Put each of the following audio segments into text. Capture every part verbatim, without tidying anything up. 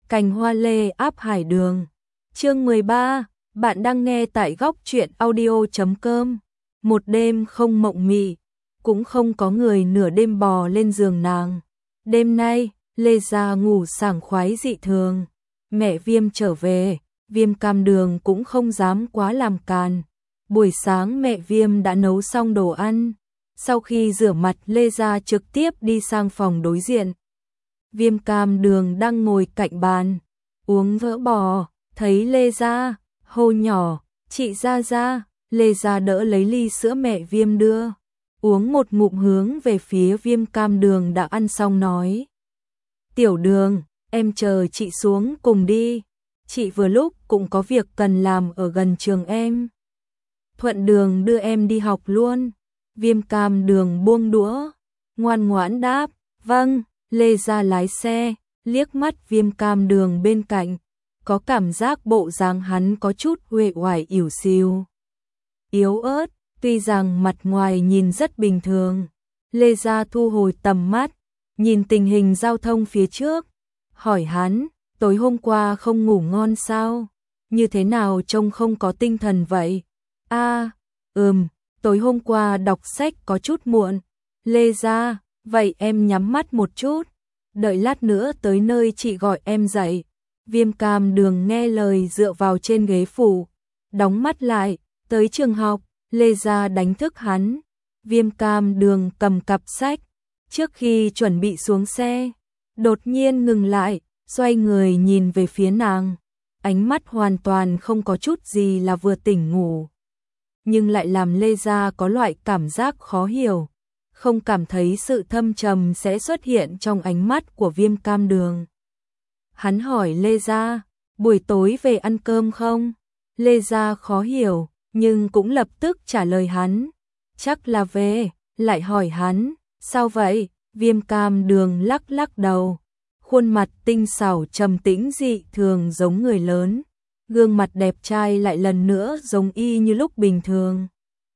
Cành hoa lê áp hải đường. Chương mười ba, bạn đang nghe tại góc truyện audio chấm com. Một đêm không mộng mị, cũng không có người nửa đêm bò lên giường nàng. Đêm nay, Lê Gia ngủ sảng khoái dị thường. Mẹ Viêm trở về, Viêm Cam Đường cũng không dám quá làm càn. Buổi sáng mẹ Viêm đã nấu xong đồ ăn. Sau khi rửa mặt, Lê Gia trực tiếp đi sang phòng đối diện. Viêm Cam Đường đang ngồi cạnh bàn, uống vỡ bò, thấy Lê Gia, hô nhỏ, chị Gia Gia. Lê Gia đỡ lấy ly sữa mẹ Viêm đưa, uống một ngụm hướng về phía Viêm Cam Đường đã ăn xong nói. Tiểu Đường, em chờ chị xuống cùng đi, chị vừa lúc cũng có việc cần làm ở gần trường em. Thuận đường đưa em đi học luôn. Viêm Cam Đường buông đũa, ngoan ngoãn đáp, vâng. Lê Gia lái xe, liếc mắt Viêm Cam Đường bên cạnh, có cảm giác bộ dáng hắn có chút uể oải ỉu xìu, yếu ớt, tuy rằng mặt ngoài nhìn rất bình thường. Lê Gia thu hồi tầm mắt, nhìn tình hình giao thông phía trước, hỏi hắn, tối hôm qua không ngủ ngon sao? Như thế nào trông không có tinh thần vậy? A, à, ừm, tối hôm qua đọc sách có chút muộn. Lê Gia, vậy em nhắm mắt một chút, đợi lát nữa tới nơi chị gọi em dậy. Viêm Cam Đường nghe lời dựa vào trên ghế phủ, đóng mắt lại, tới trường học. Lê Gia đánh thức hắn. Viêm Cam Đường cầm cặp sách, trước khi chuẩn bị xuống xe, đột nhiên ngừng lại, xoay người nhìn về phía nàng, ánh mắt hoàn toàn không có chút gì là vừa tỉnh ngủ, nhưng lại làm Lê Gia có loại cảm giác khó hiểu, không cảm thấy sự thâm trầm sẽ xuất hiện trong ánh mắt của Viêm Cam Đường. Hắn hỏi Lê Gia, buổi tối về ăn cơm không? Lê Gia khó hiểu, nhưng cũng lập tức trả lời hắn, chắc là về. Lại hỏi hắn, sao vậy? Viêm Cam Đường lắc lắc đầu, khuôn mặt tinh xảo trầm tĩnh dị thường giống người lớn, gương mặt đẹp trai lại lần nữa giống y như lúc bình thường.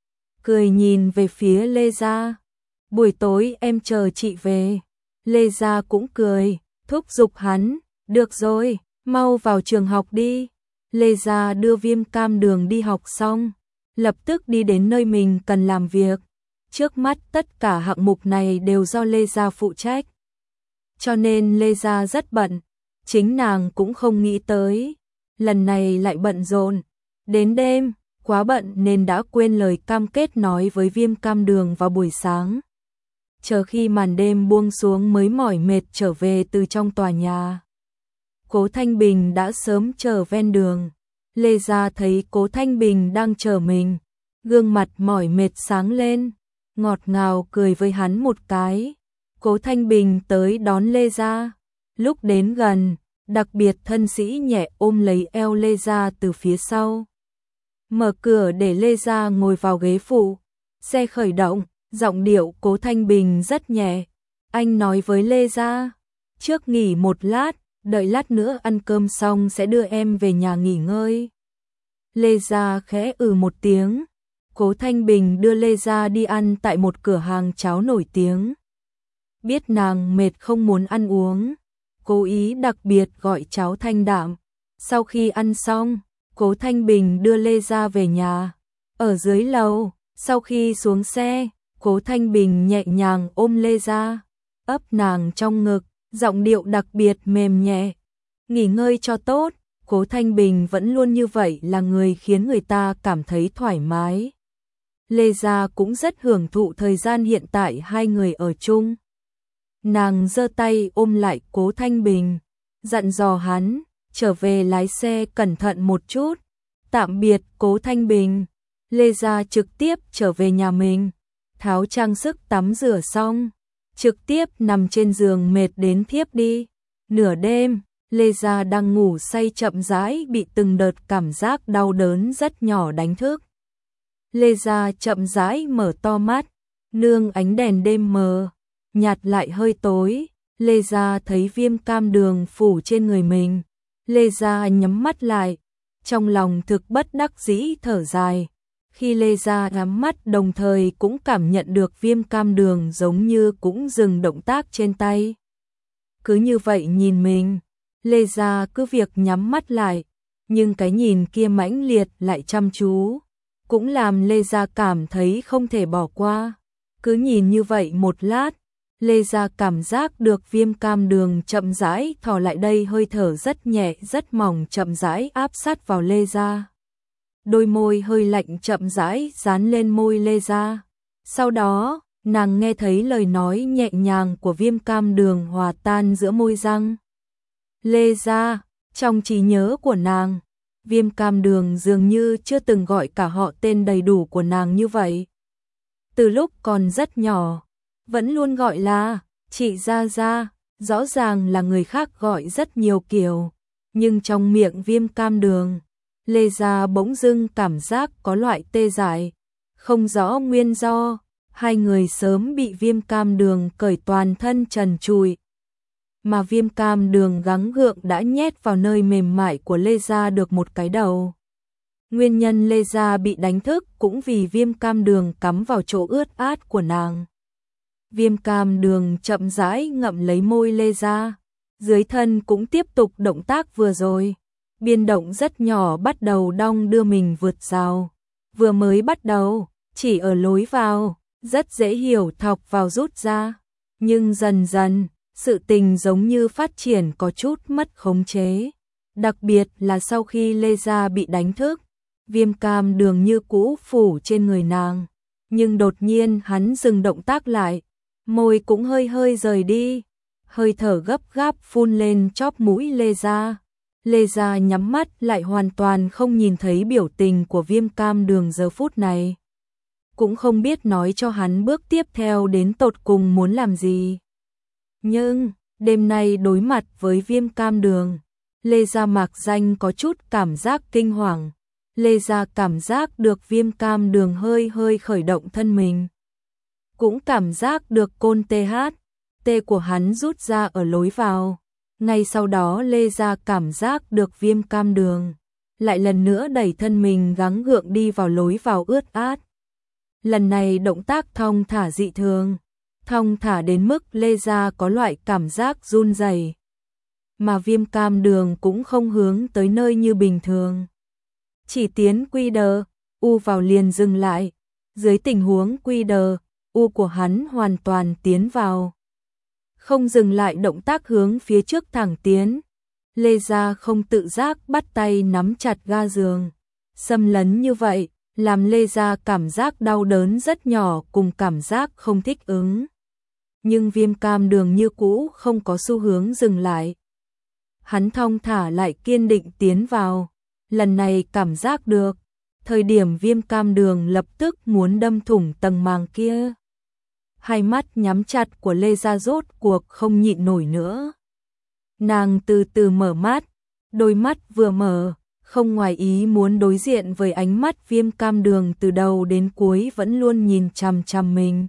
Cười nhìn về phía Lê Gia, buổi tối em chờ chị về. Lê Gia cũng cười, thúc giục hắn, được rồi, mau vào trường học đi. Lê Gia đưa Viêm Cam Đường đi học xong, lập tức đi đến nơi mình cần làm việc. Trước mắt tất cả hạng mục này đều do Lê Gia phụ trách, cho nên Lê Gia rất bận, chính nàng cũng không nghĩ tới, lần này lại bận rộn. Đến đêm, quá bận nên đã quên lời cam kết nói với Viêm Cam Đường vào buổi sáng. Chờ khi màn đêm buông xuống mới mỏi mệt trở về từ trong tòa nhà. Cố Thanh Bình đã sớm chờ ven đường. Lê Gia thấy Cố Thanh Bình đang chờ mình, gương mặt mỏi mệt sáng lên, ngọt ngào cười với hắn một cái. Cố Thanh Bình tới đón Lê Gia, lúc đến gần, đặc biệt thân sĩ nhẹ ôm lấy eo Lê Gia từ phía sau, mở cửa để Lê Gia ngồi vào ghế phụ. Xe khởi động, giọng điệu Cố Thanh Bình rất nhẹ, anh nói với Lê Gia, trước nghỉ một lát, đợi lát nữa ăn cơm xong sẽ đưa em về nhà nghỉ ngơi. Lê Gia khẽ ừ một tiếng. Cố Thanh Bình đưa Lê Gia đi ăn tại một cửa hàng cháo nổi tiếng. Biết nàng mệt không muốn ăn uống, cố ý đặc biệt gọi cháo thanh đạm. Sau khi ăn xong, Cố Thanh Bình đưa Lê Gia về nhà. Ở dưới lầu, sau khi xuống xe, Cố Thanh Bình nhẹ nhàng ôm Lê Gia, ấp nàng trong ngực, giọng điệu đặc biệt mềm nhẹ. Nghỉ ngơi cho tốt, Cố Thanh Bình vẫn luôn như vậy, là người khiến người ta cảm thấy thoải mái. Lê Gia cũng rất hưởng thụ thời gian hiện tại hai người ở chung. Nàng giơ tay ôm lại Cố Thanh Bình, dặn dò hắn, trở về lái xe cẩn thận một chút. Tạm biệt Cố Thanh Bình. Lê Gia trực tiếp trở về nhà mình, tháo trang sức tắm rửa xong, trực tiếp nằm trên giường mệt đến thiếp đi. Nửa đêm, Lê Gia đang ngủ say chậm rãi bị từng đợt cảm giác đau đớn rất nhỏ đánh thức. Lê Gia chậm rãi mở to mắt, nương ánh đèn đêm mờ, nhạt lại hơi tối. Lê Gia thấy Viêm Cam Đường phủ trên người mình. Lê Gia nhắm mắt lại, trong lòng thực bất đắc dĩ thở dài. Khi Lê Gia nhắm mắt đồng thời cũng cảm nhận được Viêm Cam Đường giống như cũng dừng động tác trên tay. Cứ như vậy nhìn mình, Lê Gia cứ việc nhắm mắt lại, nhưng cái nhìn kia mãnh liệt lại chăm chú, cũng làm Lê Gia cảm thấy không thể bỏ qua. Cứ nhìn như vậy một lát, Lê Gia cảm giác được Viêm Cam Đường chậm rãi thò lại đây, hơi thở rất nhẹ rất mỏng chậm rãi áp sát vào Lê Gia. Đôi môi hơi lạnh chậm rãi dán lên môi Lê Gia. Sau đó, nàng nghe thấy lời nói nhẹ nhàng của Viêm Cam Đường hòa tan giữa môi răng. Lê Gia, trong trí nhớ của nàng, Viêm Cam Đường dường như chưa từng gọi cả họ tên đầy đủ của nàng như vậy. Từ lúc còn rất nhỏ, vẫn luôn gọi là chị Gia Gia, rõ ràng là người khác gọi rất nhiều kiểu, nhưng trong miệng Viêm Cam Đường, Lê Gia bỗng dưng cảm giác có loại tê dại, không rõ nguyên do, hai người sớm bị Viêm Cam Đường cởi toàn thân trần trụi. Mà Viêm Cam Đường gắng gượng đã nhét vào nơi mềm mại của Lê Gia được một cái đầu. Nguyên nhân Lê Gia bị đánh thức cũng vì Viêm Cam Đường cắm vào chỗ ướt át của nàng. Viêm Cam Đường chậm rãi ngậm lấy môi Lê Gia, dưới thân cũng tiếp tục động tác vừa rồi. Biên động rất nhỏ bắt đầu đong đưa mình vượt rào. Vừa mới bắt đầu, chỉ ở lối vào, rất dễ hiểu thọc vào rút ra. Nhưng dần dần, sự tình giống như phát triển có chút mất khống chế. Đặc biệt là sau khi Lê Gia bị đánh thức, Viêm Cam Đường như cũ phủ trên người nàng. Nhưng đột nhiên hắn dừng động tác lại, môi cũng hơi hơi rời đi, hơi thở gấp gáp phun lên chóp mũi Lê Gia. Lê Gia nhắm mắt lại hoàn toàn không nhìn thấy biểu tình của Viêm Cam Đường giờ phút này. Cũng không biết nói cho hắn bước tiếp theo đến tột cùng muốn làm gì. Nhưng, đêm nay đối mặt với Viêm Cam Đường, Lê Gia mạc danh có chút cảm giác kinh hoàng. Lê Gia cảm giác được Viêm Cam Đường hơi hơi khởi động thân mình. Cũng cảm giác được côn tê hát, tê của hắn rút ra ở lối vào. Ngay sau đó Lê Gia cảm giác được Viêm Cam Đường lại lần nữa đẩy thân mình gắng gượng đi vào lối vào ướt át. Lần này động tác thong thả dị thường, thong thả đến mức Lê Gia có loại cảm giác run rẩy. Mà Viêm Cam Đường cũng không hướng tới nơi như bình thường. Chỉ tiến quy đờ, u vào liền dừng lại. Dưới tình huống quy đờ, u của hắn hoàn toàn tiến vào. Không dừng lại động tác hướng phía trước thẳng tiến. Lê Gia không tự giác bắt tay nắm chặt ga giường. Xâm lấn như vậy, làm Lê Gia cảm giác đau đớn rất nhỏ cùng cảm giác không thích ứng. Nhưng Viêm Cam Đường như cũ không có xu hướng dừng lại. Hắn thong thả lại kiên định tiến vào. Lần này cảm giác được, thời điểm Viêm Cam Đường lập tức muốn đâm thủng tầng màng kia. Hai mắt nhắm chặt của Lê Gia rốt cuộc không nhịn nổi nữa. Nàng từ từ mở mắt, đôi mắt vừa mở, không ngoài ý muốn đối diện với ánh mắt Viêm Cam Đường từ đầu đến cuối vẫn luôn nhìn chằm chằm mình.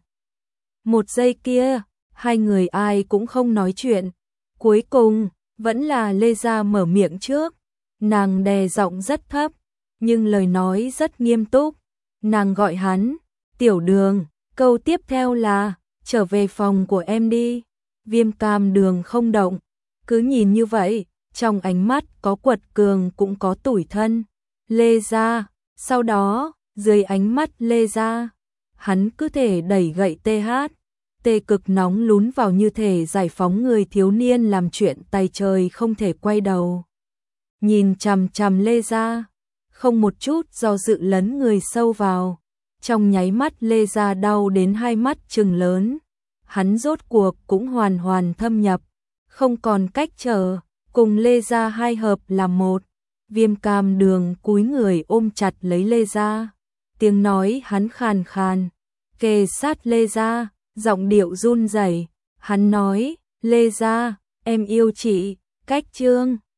Một giây kia, hai người ai cũng không nói chuyện. Cuối cùng, vẫn là Lê Gia mở miệng trước. Nàng đè giọng rất thấp, nhưng lời nói rất nghiêm túc. Nàng gọi hắn, Tiểu Đường, câu tiếp theo là, trở về phòng của em đi. Viêm Cam Đường không động, cứ nhìn như vậy, trong ánh mắt có quật cường cũng có tủi thân. Lê Gia, sau đó, dưới ánh mắt Lê Gia, hắn cứ thể đẩy gậy tê hát. Tê cực nóng lún vào như thể giải phóng người thiếu niên làm chuyện tay trời không thể quay đầu. Nhìn chằm chằm Lê Gia, không một chút do dự lấn người sâu vào. Trong nháy mắt Lê Gia đau đến hai mắt trừng lớn. Hắn rốt cuộc cũng hoàn hoàn thâm nhập, không còn cách chờ, cùng Lê Gia hai hợp làm một. Viêm Cam Đường cúi người ôm chặt lấy Lê Gia. Tiếng nói hắn khàn khàn, kề sát Lê Gia, giọng điệu run rẩy. Hắn nói, Lê Gia, em yêu chị, cách chương.